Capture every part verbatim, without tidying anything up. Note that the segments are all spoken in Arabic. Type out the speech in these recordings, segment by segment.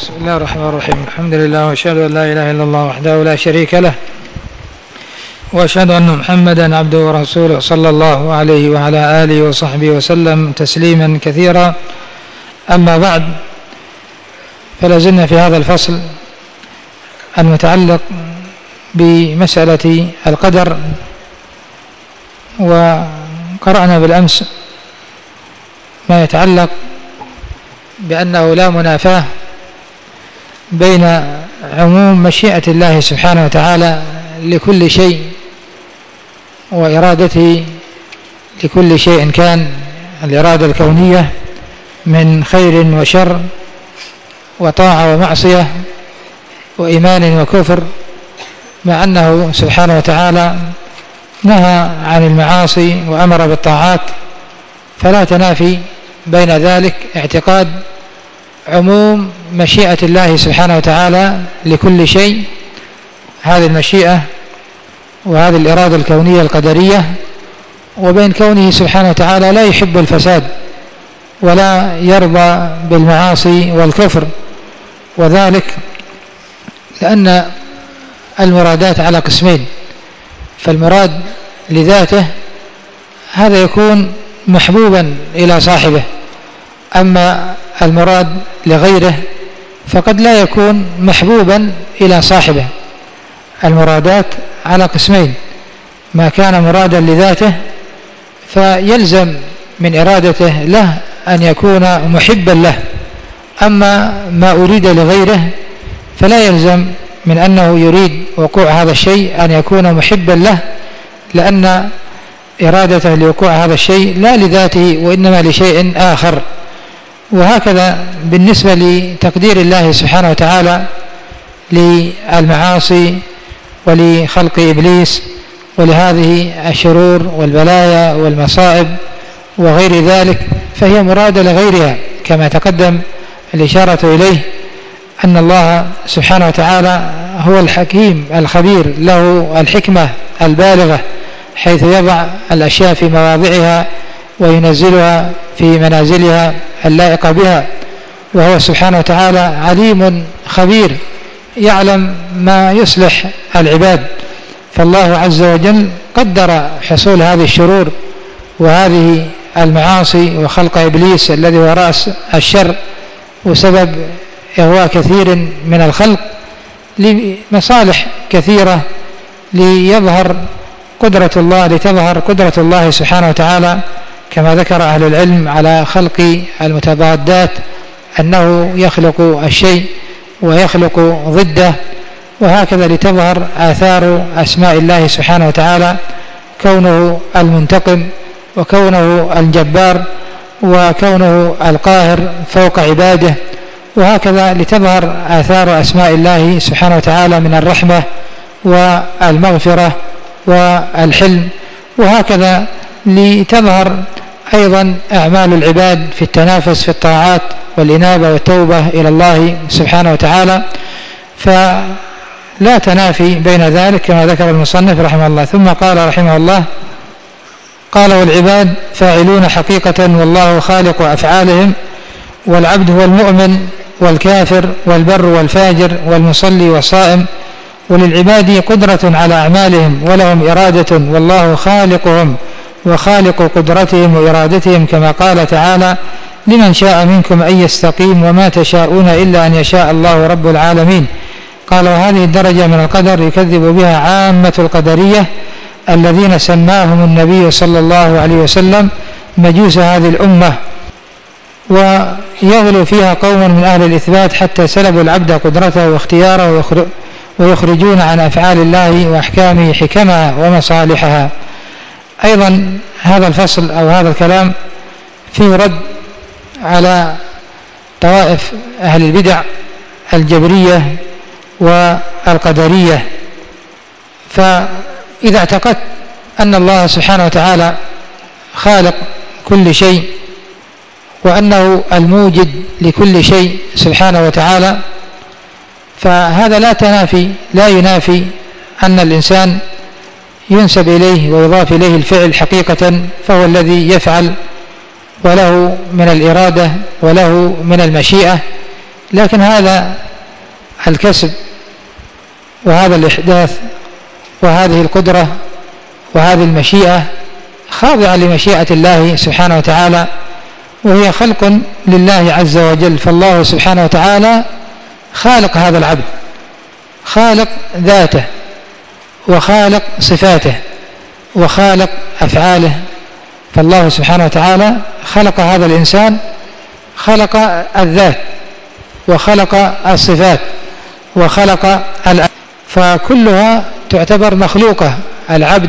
بسم الله الرحمن الرحيم. الحمد لله وأشهد أن لا إله إلا الله وحده لا شريك له، وأشهد أن محمدا عبده ورسوله صلى الله عليه وعلى آله وصحبه وسلم تسليما كثيرا. أما بعد، فلازلنا في هذا الفصل المتعلق بمسألة القدر، وقرأنا بالأمس ما يتعلق بأنه لا منافاة بين عموم مشيئة الله سبحانه وتعالى لكل شيء وإرادته لكل شيء كان، الإرادة الكونية من خير وشر وطاعة ومعصية وإيمان وكفر، مع أنه سبحانه وتعالى نهى عن المعاصي وأمر بالطاعات، فلا تنافي بين ذلك اعتقاد عموم مشيئة الله سبحانه وتعالى لكل شيء، هذه المشيئة وهذه الإرادة الكونية القدرية، وبين كونه سبحانه وتعالى لا يحب الفساد ولا يرضى بالمعاصي والكفر، وذلك لأن المرادات على قسمين. فالمراد لذاته هذا يكون محبوبا إلى صاحبه، أما المراد لغيره فقد لا يكون محبوبا إلى صاحبه. المرادات على قسمين: ما كان مرادا لذاته فيلزم من إرادته له أن يكون محبا له، أما ما أريد لغيره فلا يلزم من أنه يريد وقوع هذا الشيء أن يكون محبا له، لأن إرادته لوقوع هذا الشيء لا لذاته وإنما لشيء آخر. وهكذا بالنسبة لتقدير الله سبحانه وتعالى للمعاصي ولخلق إبليس ولهذه الشرور والبلايا والمصائب وغير ذلك، فهي مرادة لغيرها، كما تقدم الإشارة إليه أن الله سبحانه وتعالى هو الحكيم الخبير، له الحكمة البالغة حيث يضع الأشياء في مواضعها وينزلها في منازلها اللائقة بها، وهو سبحانه وتعالى عليم خبير يعلم ما يصلح العباد. فالله عز وجل قدر حصول هذه الشرور وهذه المعاصي وخلق إبليس الذي هو رأس الشر وسبب إغواء كثير من الخلق لمصالح كثيرة، ليظهر قدرة الله لتظهر قدرة الله سبحانه وتعالى، كما ذكر أهل العلم على خلق المتضادات أنه يخلق الشيء ويخلق ضده، وهكذا لتظهر آثار أسماء الله سبحانه وتعالى، كونه المنتقم وكونه الجبار وكونه القاهر فوق عباده، وهكذا لتظهر آثار أسماء الله سبحانه وتعالى من الرحمة والمغفرة والحلم، وهكذا لتظهر أيضا أعمال العباد في التنافس في الطاعات والإنابة والتوبة إلى الله سبحانه وتعالى، فلا تنافي بين ذلك كما ذكر المصنف رحمه الله. ثم قال رحمه الله: قال: والعباد فاعلون حقيقة، والله خالق أفعالهم، والعبد هو المؤمن والكافر والبر والفاجر والمصلي والصائم، وللعباد قدرة على أعمالهم ولهم إرادة، والله خالقهم وخالق قدرتهم وإرادتهم، كما قال تعالى: لمن شاء منكم أن يستقيم وما تشاءون إلا أن يشاء الله رب العالمين. قال: وهذه الدرجة من القدر يكذب بها عامة القدرية الذين سماهم النبي صلى الله عليه وسلم مجوس هذه الأمة، ويغلو فيها قوم من أهل الإثبات حتى سلبوا العبد قدرته واختياره ويخرجون عن أفعال الله وأحكامه حكمها ومصالحها. أيضا هذا الفصل أو هذا الكلام فيه رد على طوائف أهل البدع الجبرية والقدرية. فإذا اعتقدت أن الله سبحانه وتعالى خالق كل شيء وأنه الموجد لكل شيء سبحانه وتعالى، فهذا لا تنافي لا ينافي أن الإنسان ينسب إليه ويضاف إليه الفعل حقيقة، فهو الذي يفعل وله من الإرادة وله من المشيئة، لكن هذا الكسب وهذا الإحداث وهذه القدرة وهذه المشيئة خاضعة لمشيئة الله سبحانه وتعالى، وهي خلق لله عز وجل. فالله سبحانه وتعالى خالق هذا العبد، خالق ذاته وخالق صفاته وخالق أفعاله. فالله سبحانه وتعالى خلق هذا الإنسان، خلق الذات وخلق الصفات وخلق الأفعال، فكلها تعتبر مخلوقة. العبد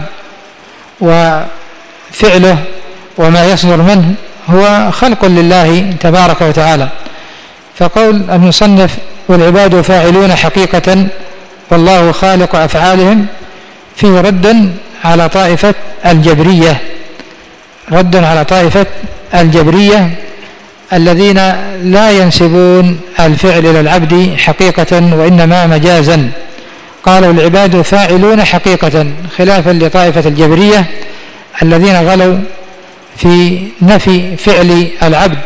وفعله وما يصدر منه هو خلق لله تبارك وتعالى. فقول المصنف والعباد فاعلون حقيقة والله خالق أفعالهم فيه رد على طائفة الجبرية، رد على طائفة الجبرية الذين لا ينسبون الفعل إلى العبد حقيقة وإنما مجازا. قالوا العباد فاعلون حقيقة، خلافا لطائفة الجبرية الذين غلوا في نفي فعل العبد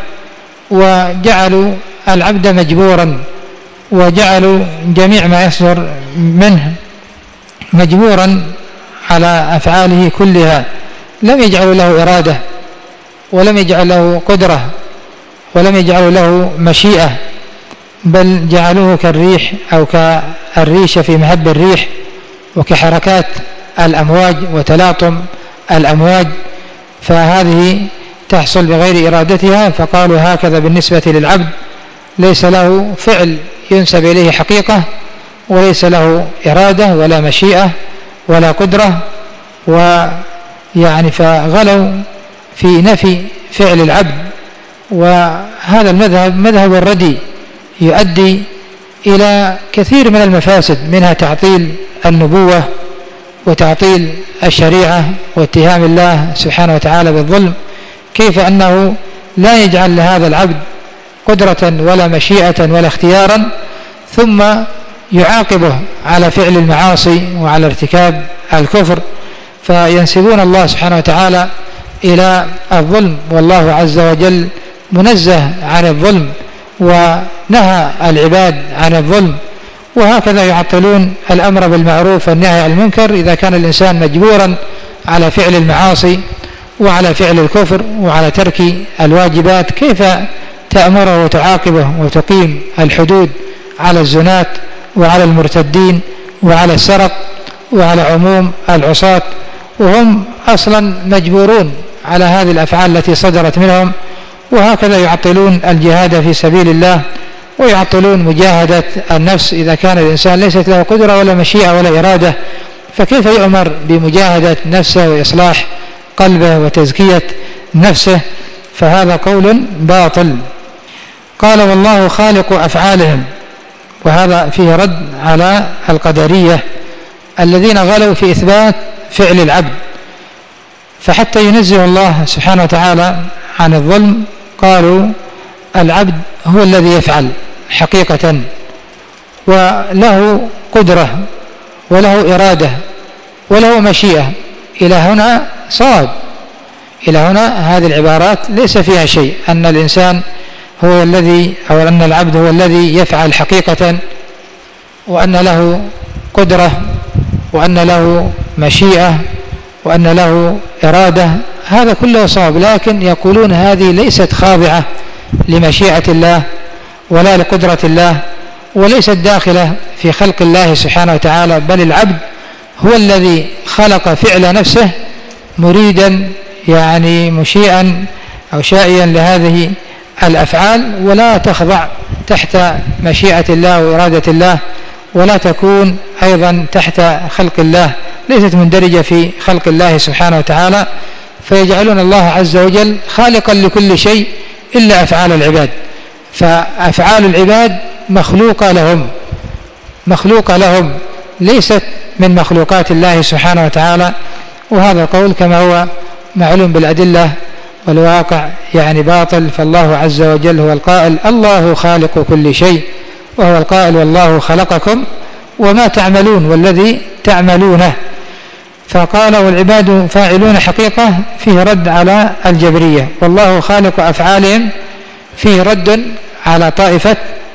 وجعلوا العبد مجبورا، وجعلوا جميع ما يصدر منه مجبورا على أفعاله كلها، لم يجعلوا له إرادة ولم يجعلوا له قدرة ولم يجعلوا له مشيئة، بل جعلوه كالريح أو كالريشة في مهب الريح وكحركات الأمواج وتلاطم الأمواج، فهذه تحصل بغير إرادتها. فقالوا هكذا بالنسبة للعبد، ليس له فعل ينسب إليه حقيقة وليس له إرادة ولا مشيئة ولا قدرة، ويعني فغلوا في نفي فعل العبد. وهذا المذهب مذهب الردي يؤدي إلى كثير من المفاسد، منها تعطيل النبوة وتعطيل الشريعة واتهام الله سبحانه وتعالى بالظلم. كيف أنه لا يجعل لهذا العبد قدرة ولا مشيئة ولا اختيارا، ثم يعاقبه على فعل المعاصي وعلى ارتكاب الكفر، فينسبون الله سبحانه وتعالى إلى الظلم، والله عز وجل منزه عن الظلم ونهى العباد عن الظلم. وهكذا يعطلون الأمر بالمعروف والنهي عن المنكر إذا كان الإنسان مجبورا على فعل المعاصي وعلى فعل الكفر وعلى ترك الواجبات، كيف تأمره وتعاقبه وتقيم الحدود على الزنات وعلى المرتدين وعلى السرق وعلى عموم العصاة، وهم أصلا مجبورون على هذه الأفعال التي صدرت منهم. وهكذا يعطلون الجهاد في سبيل الله ويعطلون مجاهدة النفس إذا كان الإنسان ليست له قدرة ولا مشيئة ولا إرادة، فكيف يؤمر بمجاهدة نفسه وإصلاح قلبه وتزكية نفسه؟ فهذا قول باطل. قال والله خالق أفعالهم، وهذا فيه رد على القدرية الذين غلوا في إثبات فعل العبد، فحتى ينزه الله سبحانه وتعالى عن الظلم قالوا العبد هو الذي يفعل حقيقة وله قدرة وله إرادة وله مشيئة. إلى هنا صواب، إلى هنا هذه العبارات ليس فيها شيء، أن الإنسان هو الذي أو أن العبد هو الذي يفعل حقيقة وأن له قدرة وأن له مشيئة وأن له إرادة، هذا كله صواب. لكن يقولون هذه ليست خاضعة لمشيئة الله ولا لقدرة الله وليست داخلة في خلق الله سبحانه وتعالى، بل العبد هو الذي خلق فعل نفسه مريدا يعني مشيئا أو شائيا لهذه الأفعال، ولا تخضع تحت مشيئة الله وإرادة الله ولا تكون أيضا تحت خلق الله، ليست مندرجة في خلق الله سبحانه وتعالى. فيجعلون الله عز وجل خالقا لكل شيء إلا أفعال العباد، فأفعال العباد مخلوقة لهم مخلوقة لهم ليست من مخلوقات الله سبحانه وتعالى. وهذا القول كما هو معلوم بالأدلة والواقع يعني باطل. فالله عز وجل هو القائل الله خالق كل شيء، وهو القائل والله خلقكم وما تعملون والذي تعملونه. فقال والعباد فاعلون حقيقة فيه رد على الجبرية، والله خالق أفعالهم فيه رد على طائفة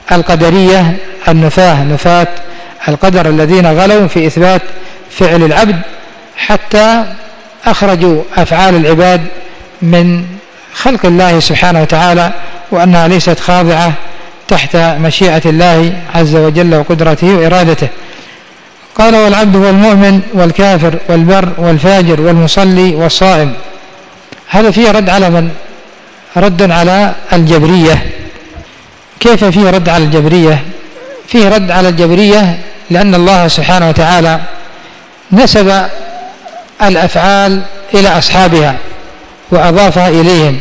القدرية النفاة نفاة القدر الذين غلوا في إثبات فعل العبد حتى أخرجوا أفعال العباد من خلق الله سبحانه وتعالى وأنها ليست خاضعة تحت مشيئة الله عز وجل وقدرته وإرادته. قال والعبد هو المؤمن والكافر والبر والفاجر والمصلي والصائم. هذا فيه رد على من؟ رد على الجبرية. كيف فيه رد على الجبرية؟ فيه رد على الجبرية لأن الله سبحانه وتعالى نسب الأفعال إلى أصحابها وأضافها إليهم،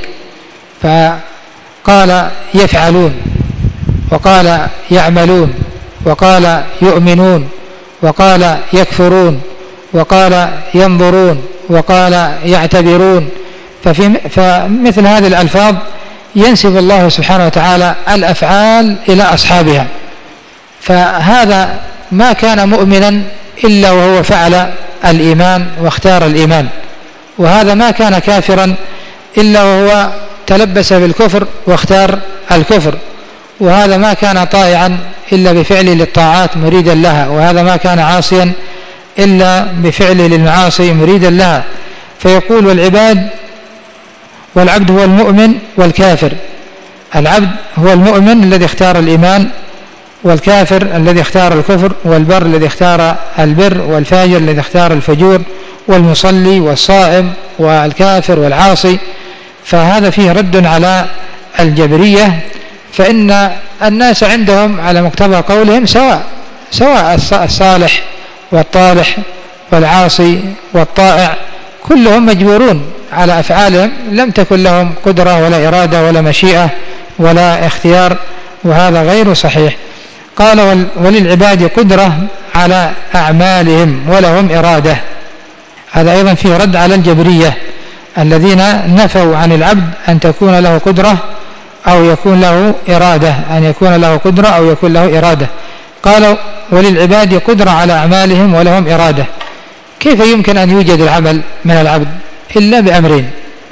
فقال يفعلون وقال يعملون وقال يؤمنون وقال يكفرون وقال ينظرون وقال يعتبرون. ففي فمثل هذه الألفاظ ينسب الله سبحانه وتعالى الأفعال إلى أصحابها، فهذا ما كان مؤمنا إلا وهو فعل الإيمان واختار الإيمان، وهذا ما كان كافرا إلا وهو تلبس بالكفر واختار الكفر، وهذا ما كان طائعا إلا بفعل للطاعات مريدا لها، وهذا ما كان عاصيا إلا بفعل للمعاصي مريدا لها. فيقول والعباد والعبد هو المؤمن والكافر. العبد هو المؤمن الذي اختار الإيمان، والكافر الذي اختار الكفر، والبر الذي اختار البر، والفاجر الذي اختار الفجور، والمصلي والصائم والكافر والعاصي. فهذا فيه رد على الجبرية، فإن الناس عندهم على مقتضى قولهم سواء سواء الصالح والطالح والعاصي والطائع كلهم مجبورون على أفعالهم، لم تكن لهم قدرة ولا إرادة ولا مشيئة ولا اختيار، وهذا غير صحيح. قال وللعباد قدرة على أعمالهم ولهم إرادة. هذا أيضا فيه رد على الجبرية الذين نفوا عن العبد أن تكون له قدرة أو يكون له إرادة، أن يكون له قدرة أو يكون له إرادة. قالوا وللعباد قدرة على أعمالهم ولهم إرادة. كيف يمكن أن يوجد العمل من العبد إلا بأمرين: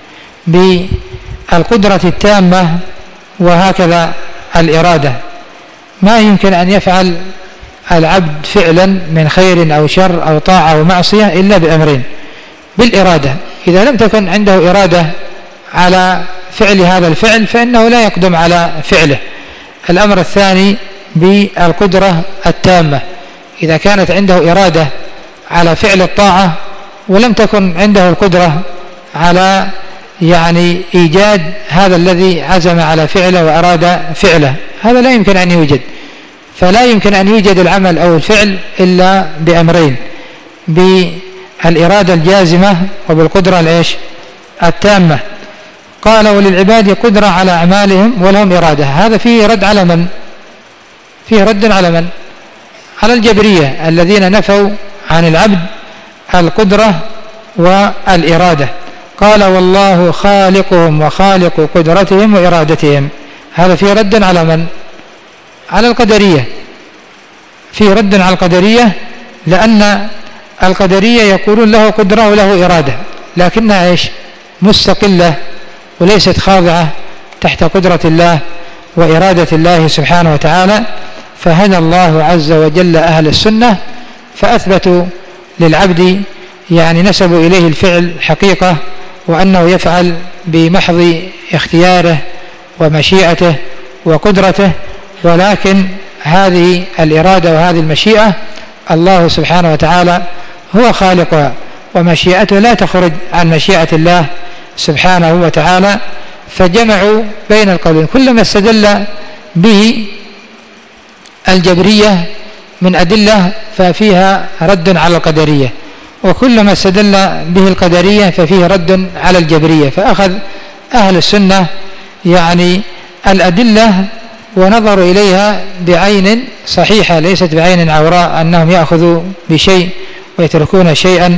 بالقدرة التامة وهكذا الإرادة. ما يمكن أن يفعل العبد فعلا من خير أو شر أو طاعة أو معصية إلا بأمرين: بالإرادة، إذا لم تكن عنده إرادة على فعل هذا الفعل فإنه لا يقدم على فعله. الأمر الثاني بالقدرة التامة، إذا كانت عنده إرادة على فعل الطاعة ولم تكن عنده القدرة على يعني إيجاد هذا الذي عزم على فعله وأراد فعله، هذا لا يمكن أن يوجد. فلا يمكن أن يوجد العمل أو الفعل إلا بأمرين: بالإرادة الجازمة وبالقدرة الإيش التامة. قال وللعباد قدرة على أعمالهم ولهم إرادة. هذا فيه رد على من؟ فيه رد على من؟ على الجبرية الذين نفوا عن العبد القدرة والإرادة. قال والله خالقهم وخالق قدرتهم وإرادتهم. هذا فيه رد على من؟ على القدرية. فيه رد على القدرية، لأن القدرية يقولون له قدرة وله إرادة، لكنها إيش؟ مستقلة وليست خاضعة تحت قدرة الله وإرادة الله سبحانه وتعالى. فهدى الله عز وجل أهل السنة فأثبتوا للعبد يعني نسبوا إليه الفعل حقيقة، وأنه يفعل بمحض اختياره ومشيئته وقدرته، ولكن هذه الإرادة وهذه المشيئة الله سبحانه وتعالى هو خالقها، ومشيئته لا تخرج عن مشيئة الله سبحانه وتعالى. فجمعوا بين القولين. كلما استدل به الجبرية من أدلة ففيها رد على القدرية، وكلما استدل به القدرية ففيه رد على الجبرية. فأخذ أهل السنة يعني الأدلة ونظروا إليها بعين صحيحة ليست بعين عوراء، أنهم يأخذوا بشيء ويتركون شيئا.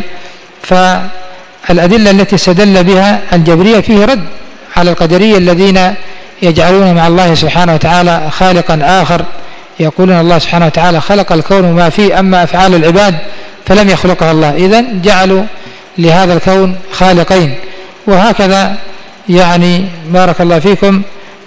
فالأدلة التي استدل بها الجبرية فيه رد على القدرية الذين يجعلون مع الله سبحانه وتعالى خالقا آخر، يقولون الله سبحانه وتعالى خلق الكون وما فيه، أما أفعال العباد فلم يخلقها الله، إذن جعلوا لهذا الكون خالقين. وهكذا يعني بارك الله فيكم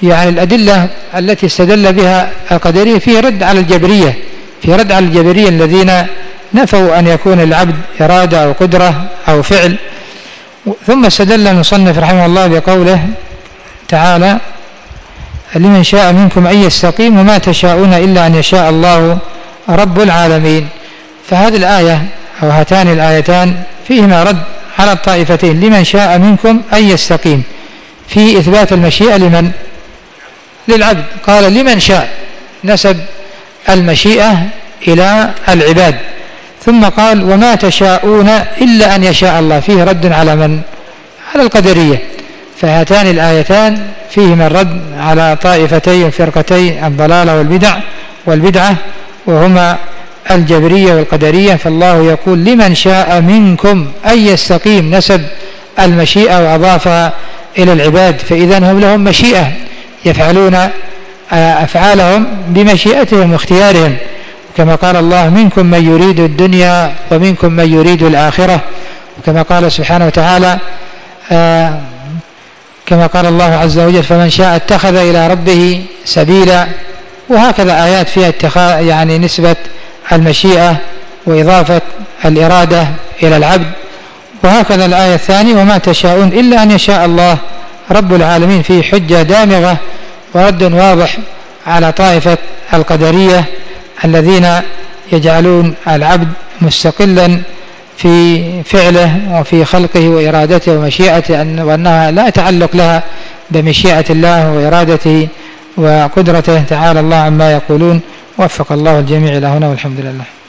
يعني الأدلة التي استدل بها القدرية فيه رد على الجبرية، في رد على الجبرية الذين نفوا أن يكون العبد إرادة أو قدرة أو فعل. ثم استدل المصنف رحمه الله بقوله تعالى: لمن شاء منكم أن يستقيم وما تشاءون إلا أن يشاء الله رب العالمين. فهذه الآية أو هاتان الآيتان فيهما رد على الطائفتين، لمن شاء منكم أن يستقيم، في إثبات المشيئة لمن؟ للعبد. قال لمن شاء، نسب المشيئة إلى العباد. ثم قال وما تشاءون إلا أن يشاء الله، فيه رد على من؟ على القدرية. فهاتان الآيتان فيهما الرد على طائفتي فرقتي الضلالة والبدع والبدعة، وهما الجبرية والقدرية. فالله يقول لمن شاء منكم أن يستقيم، نسب المشيئة وأضافها إلى العباد، فإذا هم لهم مشيئة يفعلون أفعالهم بمشيئتهم واختيارهم، كما قال الله منكم من يريد الدنيا ومنكم من يريد الآخرة، وكما قال سبحانه وتعالى آه كما قال الله عز وجل فمن شاء اتخذ إلى ربه سبيلا. وهكذا آيات فيها اتخاذ يعني نسبة المشيئة وإضافة الإرادة إلى العبد. وهكذا الآية الثانية وما تشاءون إلا أن يشاء الله رب العالمين، فيه حجة دامغة ورد واضح على طائفة القدرية الذين يجعلون العبد مستقلا في فعله وفي خلقه وإرادته ومشيئته، وأنها لا تعلق لها بمشيئة الله وإرادته وقدرته، تعالى الله عما يقولون. وفق الله الجميع إلى هنا والحمد لله.